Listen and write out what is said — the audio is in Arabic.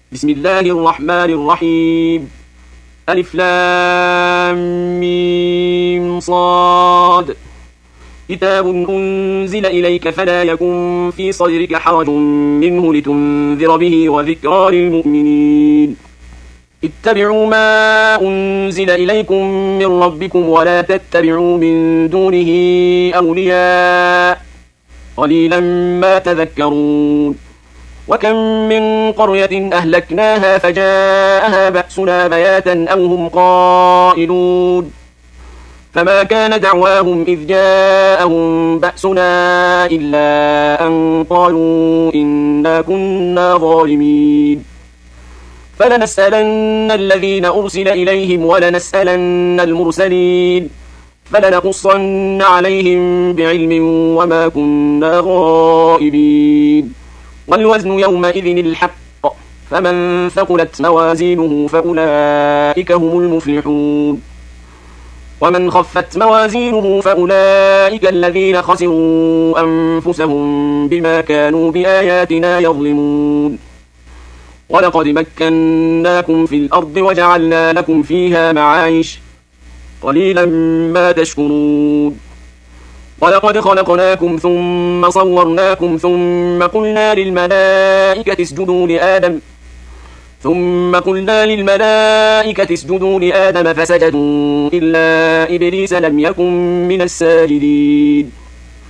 بسم الله الرحمن الرحيم. ألف لام ميم صاد. كتاب أنزل إليك فلا يكن في صدرك حرج منه لتنذر به وذكرى للمؤمنين. اتبعوا ما أنزل إليكم من ربكم ولا تتبعوا من دونه أولياء قليلا ما تذكرون. وكم من قرية أهلكناها فجاءها بأسنا بياتا أو هم قائلون. فما كان دعواهم إذ جاءهم بأسنا إلا أن قالوا إنا كنا ظالمين. فلنسألن الذين أرسل إليهم ولنسألن المرسلين فلنقصن عليهم بعلم وما كنا غائبين. والوزن يومئذ الحق فمن ثقلت موازينه فأولئك هم المفلحون. ومن خفت موازينه فأولئك الذين خسروا أنفسهم بما كانوا بآياتنا يظلمون. ولقد مكناكم في الأرض وجعلنا لكم فيها معايش قليلا ما تشكرون. ولقد خلقناكم ثم صورناكم ثم قلنا للملائكة اسجدوا لآدم فسجدوا إلا إبليس لم يكن من الساجدين.